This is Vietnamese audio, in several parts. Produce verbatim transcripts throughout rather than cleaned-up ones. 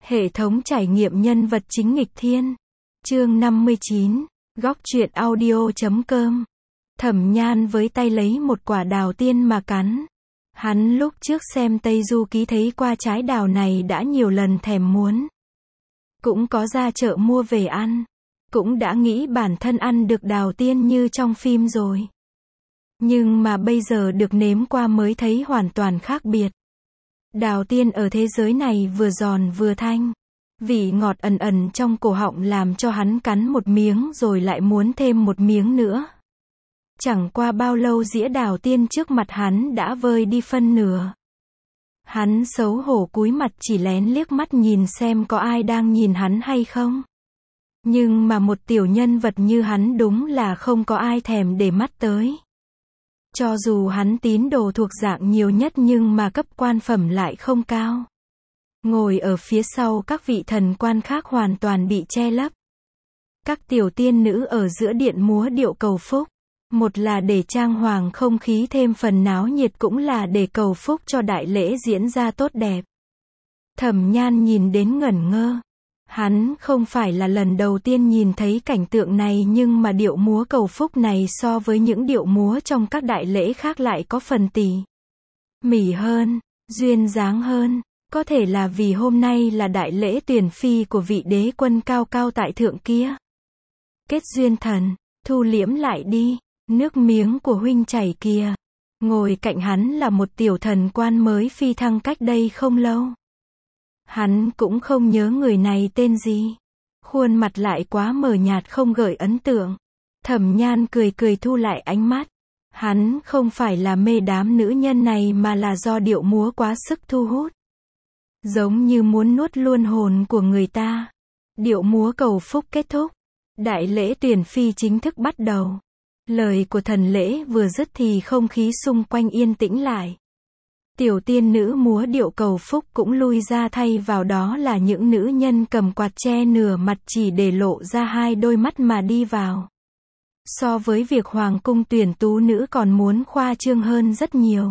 Hệ thống trải nghiệm nhân vật chính nghịch thiên. Chương năm mươi chín. Góc truyện audio chấm com. Thẩm Nhan với tay lấy một quả đào tiên mà cắn. Hắn lúc trước xem Tây Du Ký thấy qua trái đào này đã nhiều lần thèm muốn. Cũng có ra chợ mua về ăn. Cũng đã nghĩ bản thân ăn được đào tiên như trong phim rồi. Nhưng mà bây giờ được nếm qua mới thấy hoàn toàn khác biệt. Đào tiên ở thế giới này vừa giòn vừa thanh. Vị ngọt ẩn ẩn trong cổ họng làm cho hắn cắn một miếng rồi lại muốn thêm một miếng nữa. Chẳng qua bao lâu dĩa đào tiên trước mặt hắn đã vơi đi phân nửa. Hắn xấu hổ cúi mặt chỉ lén liếc mắt nhìn xem có ai đang nhìn hắn hay không. Nhưng mà một tiểu nhân vật như hắn đúng là không có ai thèm để mắt tới. Cho dù hắn tín đồ thuộc dạng nhiều nhất nhưng mà cấp quan phẩm lại không cao. Ngồi ở phía sau các vị thần quan khác hoàn toàn bị che lấp. Các tiểu tiên nữ ở giữa điện múa điệu cầu phúc. Một là để trang hoàng không khí thêm phần náo nhiệt, cũng là để cầu phúc cho đại lễ diễn ra tốt đẹp. Thẩm Nhan nhìn đến ngẩn ngơ. Hắn không phải là lần đầu tiên nhìn thấy cảnh tượng này, nhưng mà điệu múa cầu phúc này so với những điệu múa trong các đại lễ khác lại có phần tỉ mỉ hơn, duyên dáng hơn. Có thể là vì hôm nay là đại lễ tuyển phi của vị đế quân cao cao tại thượng kia. Kết duyên thần, thu liễm lại đi, nước miếng của huynh chảy kìa. Ngồi cạnh hắn là một tiểu thần quan mới phi thăng cách đây không lâu. Hắn cũng không nhớ người này tên gì. Khuôn mặt lại quá mờ nhạt không gợi ấn tượng. Thẩm Nhan cười cười thu lại ánh mắt. Hắn không phải là mê đám nữ nhân này mà là do điệu múa quá sức thu hút. Giống như muốn nuốt luôn hồn của người ta. Điệu múa cầu phúc kết thúc. Đại lễ tuyển phi chính thức bắt đầu. Lời của thần lễ vừa dứt thì không khí xung quanh yên tĩnh lại. Tiểu tiên nữ múa điệu cầu phúc cũng lui ra, thay vào đó là những nữ nhân cầm quạt che nửa mặt chỉ để lộ ra hai đôi mắt mà đi vào. So với việc hoàng cung tuyển tú nữ còn muốn khoa trương hơn rất nhiều.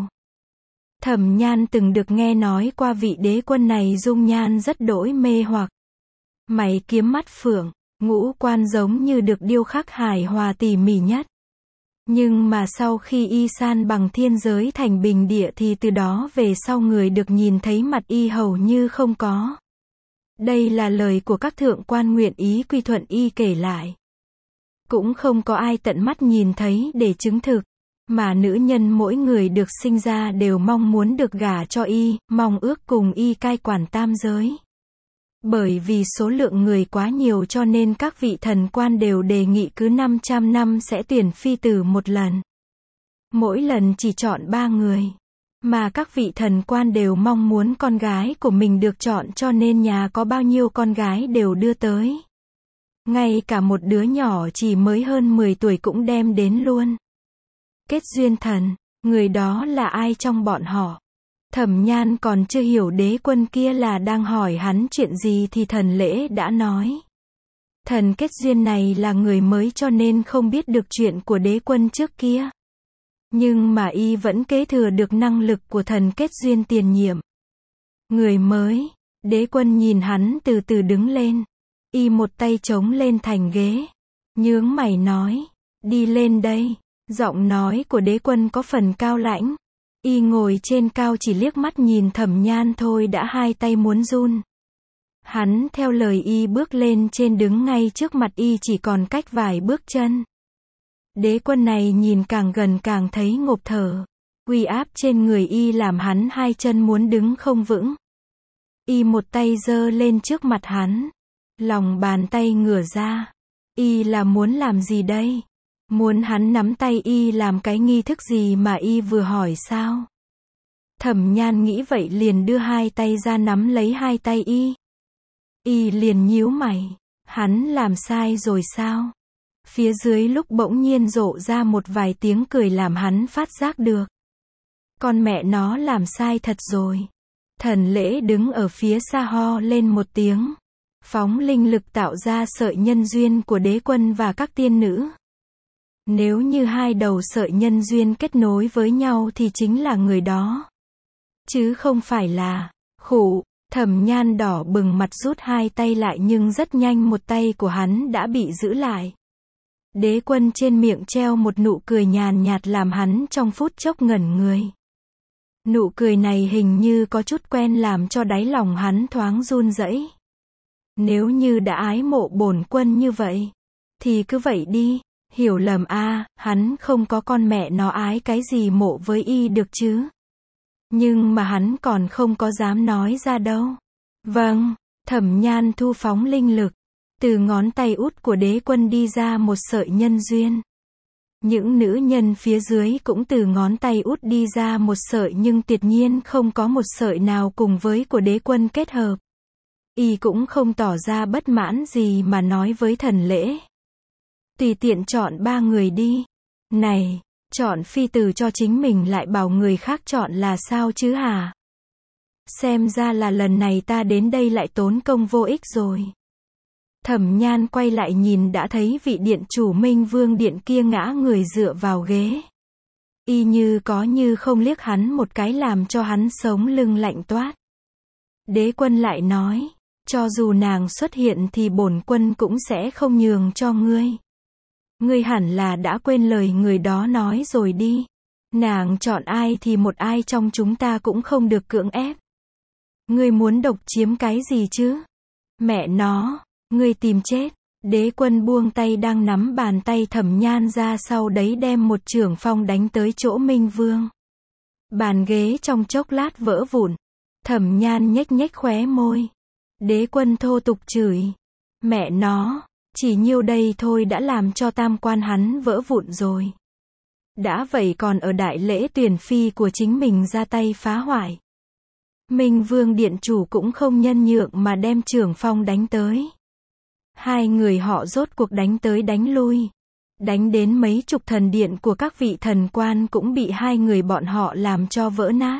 Thẩm Nhan từng được nghe nói qua vị đế quân này dung nhan rất đỗi mê hoặc. Mày kiếm mắt phượng, ngũ quan giống như được điêu khắc hài hòa tỉ mỉ nhất. Nhưng mà sau khi y san bằng thiên giới thành bình địa thì từ đó về sau người được nhìn thấy mặt y hầu như không có. Đây là lời của các thượng quan nguyện ý quy thuận y kể lại. Cũng không có ai tận mắt nhìn thấy để chứng thực. Mà nữ nhân mỗi người được sinh ra đều mong muốn được gả cho y, mong ước cùng y cai quản tam giới. Bởi vì số lượng người quá nhiều cho nên các vị thần quan đều đề nghị cứ năm trăm năm sẽ tuyển phi tử một lần. Mỗi lần chỉ chọn ba người. Mà các vị thần quan đều mong muốn con gái của mình được chọn cho nên nhà có bao nhiêu con gái đều đưa tới. Ngay cả một đứa nhỏ chỉ mới hơn mười tuổi cũng đem đến luôn. Kết duyên thần, người đó là ai trong bọn họ? Thẩm Nhan còn chưa hiểu đế quân kia là đang hỏi hắn chuyện gì thì thần lễ đã nói. Thần kết duyên này là người mới cho nên không biết được chuyện của đế quân trước kia. Nhưng mà y vẫn kế thừa được năng lực của thần kết duyên tiền nhiệm. Người mới, đế quân nhìn hắn từ từ đứng lên. Y một tay chống lên thành ghế. Nhướng mày nói, đi lên đây. Giọng nói của đế quân có phần cao lãnh. Y ngồi trên cao chỉ liếc mắt nhìn Thẩm Nhan thôi đã hai tay muốn run. Hắn theo lời y bước lên trên, đứng ngay trước mặt y chỉ còn cách vài bước chân. Đế quân này nhìn càng gần càng thấy ngộp thở. Uy áp trên người y làm hắn hai chân muốn đứng không vững. Y một tay giơ lên trước mặt hắn. Lòng bàn tay ngửa ra. Y là muốn làm gì đây? Muốn hắn nắm tay y làm cái nghi thức gì mà y vừa hỏi sao? Thẩm Nhan nghĩ vậy liền đưa hai tay ra nắm lấy hai tay y. Y liền nhíu mày. Hắn làm sai rồi sao? Phía dưới lúc bỗng nhiên rộ ra một vài tiếng cười làm hắn phát giác được. Con mẹ nó làm sai thật rồi. Thần lễ đứng ở phía xa ho lên một tiếng. Phóng linh lực tạo ra sợi nhân duyên của đế quân và các tiên nữ. Nếu như hai đầu sợi nhân duyên kết nối với nhau thì chính là người đó. Chứ không phải là, khụ, Thẩm Nhan đỏ bừng mặt rút hai tay lại nhưng rất nhanh một tay của hắn đã bị giữ lại. Đế Quân trên miệng treo một nụ cười nhàn nhạt làm hắn trong phút chốc ngẩn người. Nụ cười này hình như có chút quen làm cho đáy lòng hắn thoáng run rẩy. Nếu như đã ái mộ bổn quân như vậy, thì cứ vậy đi, hiểu lầm a, à, hắn không có con mẹ nó ái cái gì mộ với y được chứ. Nhưng mà hắn còn không có dám nói ra đâu. Vâng, Thẩm Nhan thu phóng linh lực. Từ ngón tay út của Đế Quân đi ra một sợi nhân duyên. Những nữ nhân phía dưới cũng từ ngón tay út đi ra một sợi nhưng tuyệt nhiên không có một sợi nào cùng với của Đế Quân kết hợp. Y cũng không tỏ ra bất mãn gì mà nói với Thần Lễ. Tùy tiện chọn ba người đi. Này, chọn phi tử cho chính mình lại bảo người khác chọn là sao chứ hả? Xem ra là lần này ta đến đây lại tốn công vô ích rồi. Thẩm Nhan quay lại nhìn đã thấy vị điện chủ Minh Vương điện kia ngã người dựa vào ghế. Y như có như không liếc hắn một cái làm cho hắn sống lưng lạnh toát. Đế Quân lại nói, cho dù nàng xuất hiện thì bổn quân cũng sẽ không nhường cho ngươi. Ngươi hẳn là đã quên lời người đó nói rồi đi. Nàng chọn ai thì một ai trong chúng ta cũng không được cưỡng ép. Ngươi muốn độc chiếm cái gì chứ? Mẹ nó, ngươi tìm chết. Đế Quân buông tay đang nắm bàn tay Thẩm Nhan ra sau đấy đem một chưởng phong đánh tới chỗ Minh Vương. Bàn ghế trong chốc lát vỡ vụn. Thẩm Nhan nhếch nhếch khóe môi. Đế Quân thô tục chửi. Mẹ nó, chỉ nhiêu đây thôi đã làm cho tam quan hắn vỡ vụn rồi. Đã vậy còn ở đại lễ tuyển phi của chính mình ra tay phá hoại. Minh Vương điện chủ cũng không nhân nhượng mà đem chưởng phong đánh tới. Hai người họ rốt cuộc đánh tới đánh lui. Đánh đến mấy chục thần điện của các vị thần quan cũng bị hai người bọn họ làm cho vỡ nát.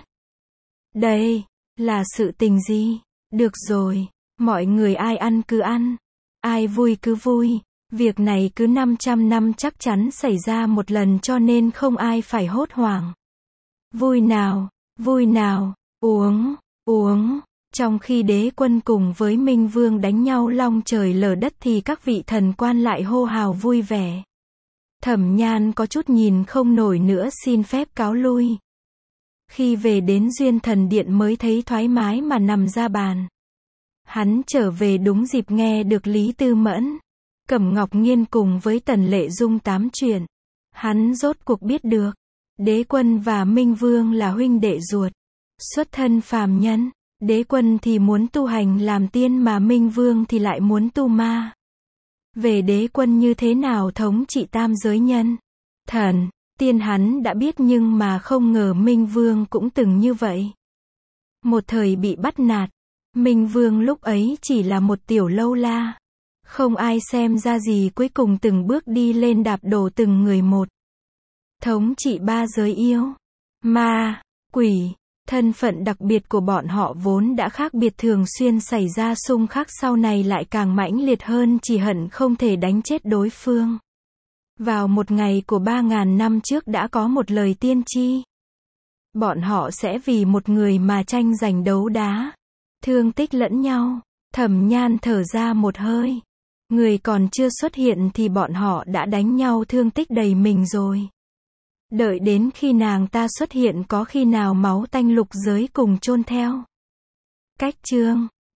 Đây, là sự tình gì? Được rồi, mọi người ai ăn cứ ăn. Ai vui cứ vui. Việc này cứ năm trăm năm chắc chắn xảy ra một lần cho nên không ai phải hốt hoảng. Vui nào, vui nào, uống, uống. Trong khi Đế Quân cùng với Minh Vương đánh nhau long trời lở đất thì các vị thần quan lại hô hào vui vẻ. Thẩm Nhan có chút nhìn không nổi nữa xin phép cáo lui. Khi về đến Duyên Thần Điện mới thấy thoải mái mà nằm ra bàn. Hắn trở về đúng dịp nghe được Lý Tư Mẫn, Cẩm Ngọc Nghiên cùng với Tần Lệ Dung tám chuyện. Hắn rốt cuộc biết được, Đế Quân và Minh Vương là huynh đệ ruột, xuất thân phàm nhân. Đế Quân thì muốn tu hành làm tiên mà Minh Vương thì lại muốn tu ma. Về Đế Quân như thế nào thống trị tam giới nhân, thần, tiên hắn đã biết nhưng mà không ngờ Minh Vương cũng từng như vậy. Một thời bị bắt nạt, Minh Vương lúc ấy chỉ là một tiểu lâu la. Không ai xem ra gì cuối cùng từng bước đi lên đạp đổ từng người một. Thống trị ba giới yêu, ma, quỷ. Thân phận đặc biệt của bọn họ vốn đã khác biệt thường xuyên xảy ra xung khắc sau này lại càng mãnh liệt hơn chỉ hận không thể đánh chết đối phương. Vào một ngày của ba ngàn năm trước đã có một lời tiên tri. Bọn họ sẽ vì một người mà tranh giành đấu đá, thương tích lẫn nhau. Thẩm Nhan thở ra một hơi. Người còn chưa xuất hiện thì bọn họ đã đánh nhau thương tích đầy mình rồi. Đợi đến khi nàng ta xuất hiện có khi nào máu tanh lục giới cùng chôn theo. Cách chương